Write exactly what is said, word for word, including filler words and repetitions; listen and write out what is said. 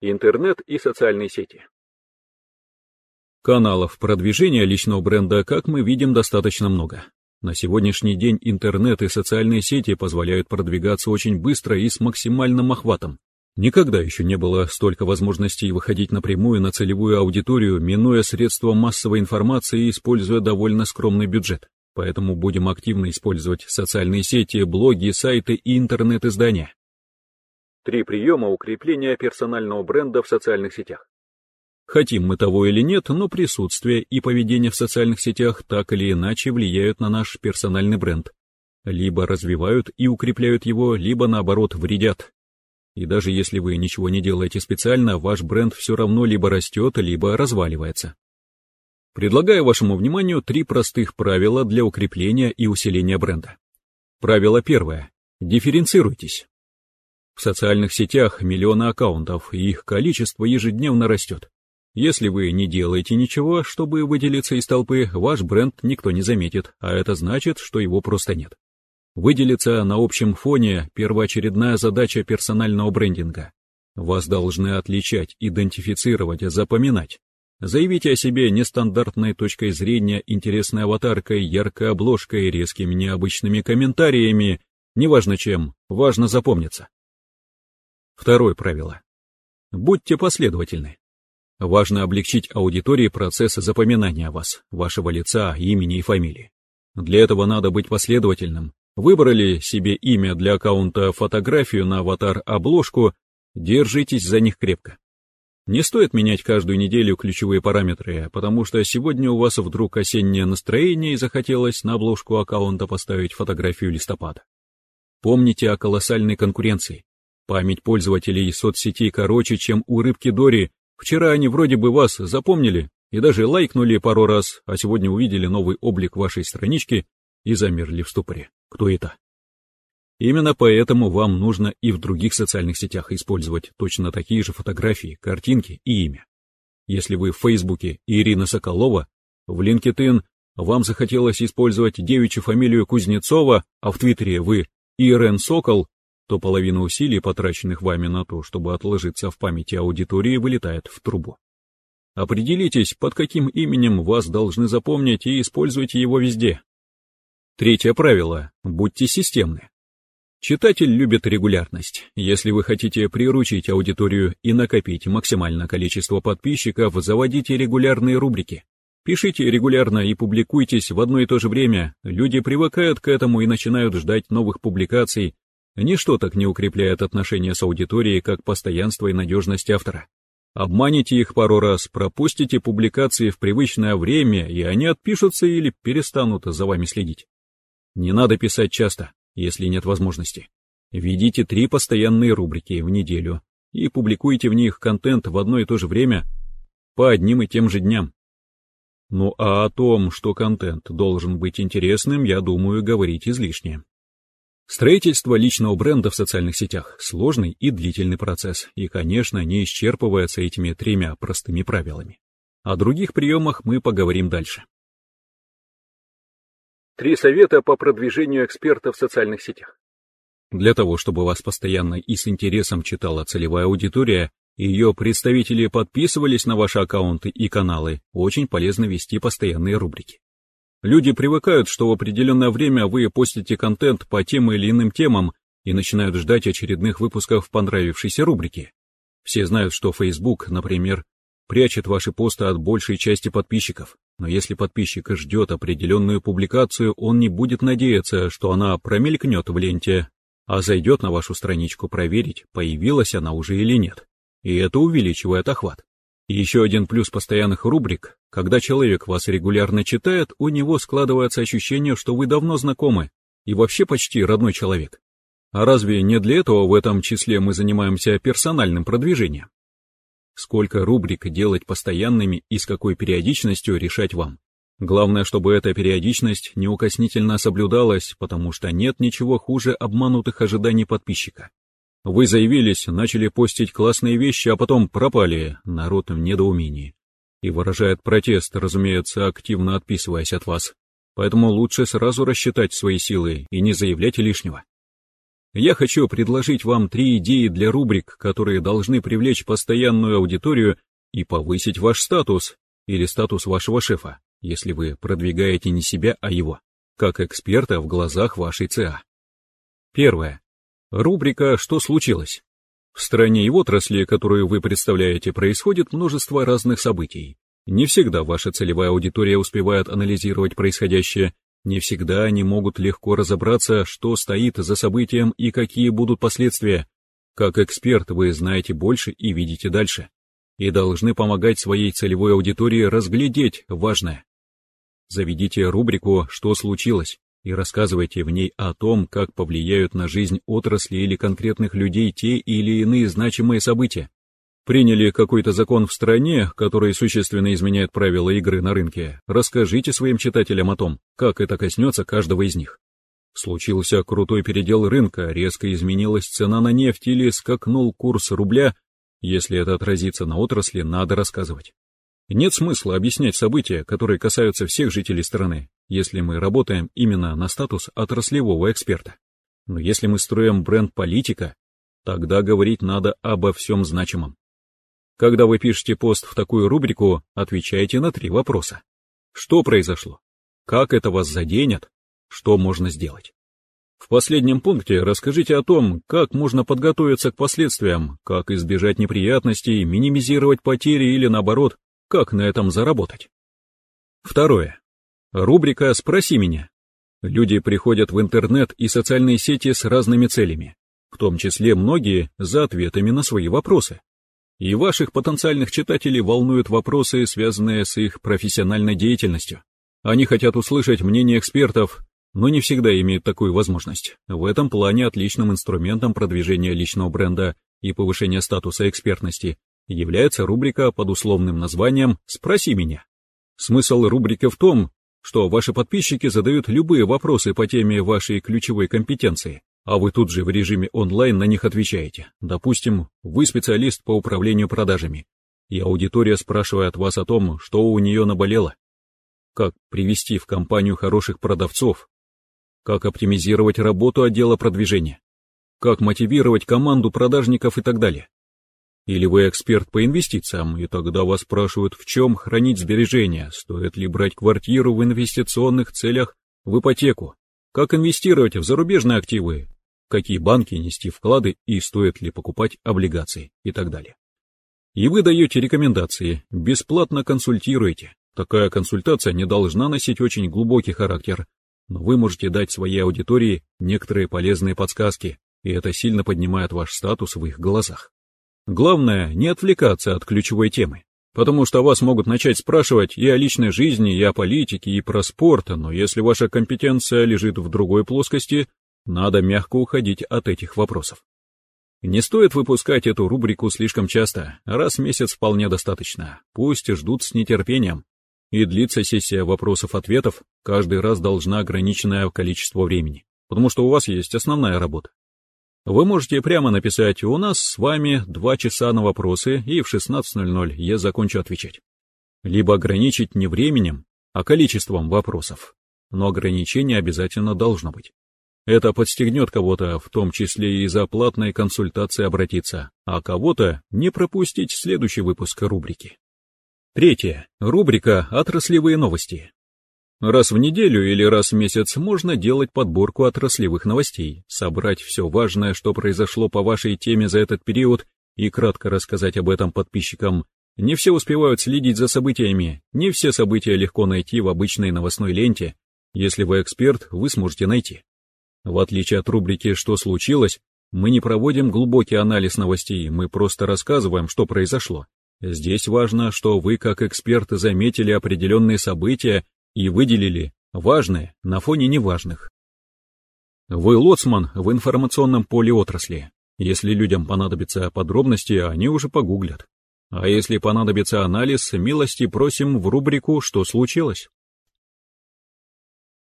Интернет и социальные сети. Каналов продвижения личного бренда, как мы видим, достаточно много. На сегодняшний день интернет и социальные сети позволяют продвигаться очень быстро и с максимальным охватом. Никогда еще не было столько возможностей выходить напрямую на целевую аудиторию, минуя средства массовой информации и используя довольно скромный бюджет. Поэтому будем активно использовать социальные сети, блоги, сайты и интернет-издания. Три приема укрепления персонального бренда в социальных сетях. Хотим мы того или нет, но присутствие и поведение в социальных сетях так или иначе влияют на наш персональный бренд. Либо развивают и укрепляют его, либо наоборот вредят. И даже если вы ничего не делаете специально, ваш бренд все равно либо растет, либо разваливается. Предлагаю вашему вниманию три простых правила для укрепления и усиления бренда. Правило первое. Дифференцируйтесь. В социальных сетях миллионы аккаунтов, и их количество ежедневно растет. Если вы не делаете ничего, чтобы выделиться из толпы, ваш бренд никто не заметит, а это значит, что его просто нет. Выделиться на общем фоне – первоочередная задача персонального брендинга. Вас должны отличать, идентифицировать, запоминать. Заявите о себе нестандартной точкой зрения, интересной аватаркой, яркой обложкой, резкими необычными комментариями, неважно чем, важно запомниться. Второе правило. Будьте последовательны. Важно облегчить аудитории процесс запоминания вас, вашего лица, имени и фамилии. Для этого надо быть последовательным. Выбрали себе имя для аккаунта, фотографию на аватар-обложку, держитесь за них крепко. Не стоит менять каждую неделю ключевые параметры, потому что сегодня у вас вдруг осеннее настроение и захотелось на обложку аккаунта поставить фотографию листопада. Помните о колоссальной конкуренции. Память пользователей соцсетей короче, чем у рыбки Дори. Вчера они вроде бы вас запомнили и даже лайкнули пару раз, а сегодня увидели новый облик вашей странички и замерли в ступоре. Кто это? Именно поэтому вам нужно и в других социальных сетях использовать точно такие же фотографии, картинки и имя. Если вы в Фейсбуке Ирина Соколова, в LinkedIn вам захотелось использовать девичью фамилию Кузнецова, а в Твиттере вы Ирен Сокол, то половина усилий, потраченных вами на то, чтобы отложиться в памяти аудитории, вылетает в трубу. Определитесь, под каким именем вас должны запомнить, и используйте его везде. Третье правило. Будьте системны. Читатель любит регулярность. Если вы хотите приручить аудиторию и накопить максимальное количество подписчиков, заводите регулярные рубрики. Пишите регулярно и публикуйтесь в одно и то же время. Люди привыкают к этому и начинают ждать новых публикаций. Ничто так не укрепляет отношения с аудиторией, как постоянство и надежность автора. Обманите их пару раз, пропустите публикации в привычное время, и они отпишутся или перестанут за вами следить. Не надо писать часто, если нет возможности. Введите три постоянные рубрики в неделю и публикуйте в них контент в одно и то же время по одним и тем же дням. Ну а о том, что контент должен быть интересным, я думаю, говорить излишне. Строительство личного бренда в социальных сетях – сложный и длительный процесс, и, конечно, не исчерпывается этими тремя простыми правилами. О других приемах мы поговорим дальше. Три совета по продвижению эксперта в социальных сетях. Для того, чтобы вас постоянно и с интересом читала целевая аудитория, и ее представители подписывались на ваши аккаунты и каналы, очень полезно вести постоянные рубрики. Люди привыкают, что в определенное время вы постите контент по тем или иным темам и начинают ждать очередных выпусков понравившейся рубрики. Все знают, что Facebook, например, прячет ваши посты от большей части подписчиков, но если подписчик ждет определенную публикацию, он не будет надеяться, что она промелькнет в ленте, а зайдет на вашу страничку проверить, появилась она уже или нет, и это увеличивает охват. И еще один плюс постоянных рубрик: когда человек вас регулярно читает, у него складывается ощущение, что вы давно знакомы и вообще почти родной человек. А разве не для этого в этом числе мы занимаемся персональным продвижением? Сколько рубрик делать постоянными и с какой периодичностью решать вам. Главное, чтобы эта периодичность неукоснительно соблюдалась, потому что нет ничего хуже обманутых ожиданий подписчика. Вы заявились, начали постить классные вещи, а потом пропали, народ в недоумении. И выражает протест, разумеется, активно отписываясь от вас. Поэтому лучше сразу рассчитать свои силы и не заявлять лишнего. я хочу предложить вам три идеи для рубрик, которые должны привлечь постоянную аудиторию и повысить ваш статус или статус вашего шефа, если вы продвигаете не себя, а его, как эксперта в глазах вашей ЦА. Первое. Рубрика «Что случилось?». В стране и в отрасли, которую вы представляете, происходит множество разных событий. Не всегда ваша целевая аудитория успевает анализировать происходящее, не всегда они могут легко разобраться, что стоит за событием и какие будут последствия. Как эксперт вы знаете больше и видите дальше, и должны помогать своей целевой аудитории разглядеть важное. Заведите рубрику «Что случилось?» и рассказывайте в ней о том, как повлияют на жизнь отрасли или конкретных людей те или иные значимые события. Приняли какой-то закон в стране, который существенно изменяет правила игры на рынке. Расскажите своим читателям о том, как это коснется каждого из них. Случился крутой передел рынка, резко изменилась цена на нефть или скакнул курс рубля. Если это отразится на отрасли, надо рассказывать. Нет смысла объяснять события, которые касаются всех жителей страны, если мы работаем именно на статус отраслевого эксперта. Но если мы строим бренд политика, тогда говорить надо обо всем значимом. Когда вы пишете пост в такую рубрику, отвечайте на три вопроса. Что произошло? Как это вас заденет? Что можно сделать? В последнем пункте расскажите о том, как можно подготовиться к последствиям, как избежать неприятностей, минимизировать потери или, наоборот, как на этом заработать. Второе. Рубрика «Спроси меня». Люди приходят в интернет и социальные сети с разными целями, в том числе многие за ответами на свои вопросы. И ваших потенциальных читателей волнуют вопросы, связанные с их профессиональной деятельностью. Они хотят услышать мнение экспертов, но не всегда имеют такую возможность. В этом плане отличным инструментом продвижения личного бренда и повышения статуса экспертности является рубрика под условным названием «Спроси меня». Смысл рубрики в том, что ваши подписчики задают любые вопросы по теме вашей ключевой компетенции, а вы тут же в режиме онлайн на них отвечаете. Допустим, вы специалист по управлению продажами, и аудитория спрашивает вас о том, что у нее наболело, как привести в компанию хороших продавцов, как оптимизировать работу отдела продвижения, как мотивировать команду продажников и так далее. Или вы эксперт по инвестициям, и тогда вас спрашивают, в чем хранить сбережения, стоит ли брать квартиру в инвестиционных целях в ипотеку, как инвестировать в зарубежные активы, какие банки нести вклады и стоит ли покупать облигации и так далее. И вы даете рекомендации, бесплатно консультируете. Такая консультация не должна носить очень глубокий характер, но вы можете дать своей аудитории некоторые полезные подсказки, и это сильно поднимает ваш статус в их глазах. Главное, не отвлекаться от ключевой темы, потому что вас могут начать спрашивать и о личной жизни, и о политике, и про спорт, но если ваша компетенция лежит в другой плоскости, надо мягко уходить от этих вопросов. Не стоит выпускать эту рубрику слишком часто, раз в месяц вполне достаточно, пусть ждут с нетерпением. И длится сессия вопросов-ответов каждый раз должна ограниченное количество времени, потому что у вас есть основная работа. Вы можете прямо написать «У нас с вами два часа на вопросы, и в шестнадцать ноль ноль я закончу отвечать». Либо ограничить не временем, а количеством вопросов, но ограничение обязательно должно быть. Это подстегнет кого-то, в том числе и за платной консультацией обратиться, а кого-то не пропустить следующий выпуск рубрики. Третье. Рубрика «Отраслевые новости». Раз в неделю или раз в месяц можно делать подборку отраслевых новостей, собрать все важное, что произошло по вашей теме за этот период, и кратко рассказать об этом подписчикам. Не все успевают следить за событиями, не все события легко найти в обычной новостной ленте. Если вы эксперт, вы сможете найти. В отличие от рубрики «Что случилось?», мы не проводим глубокий анализ новостей, мы просто рассказываем, что произошло. Здесь важно, что вы как эксперт заметили определенные события и выделили важные на фоне неважных. Вы лоцман в информационном поле отрасли. Если людям понадобятся подробности, они уже погуглят. А если понадобится анализ, милости просим в рубрику «Что случилось?».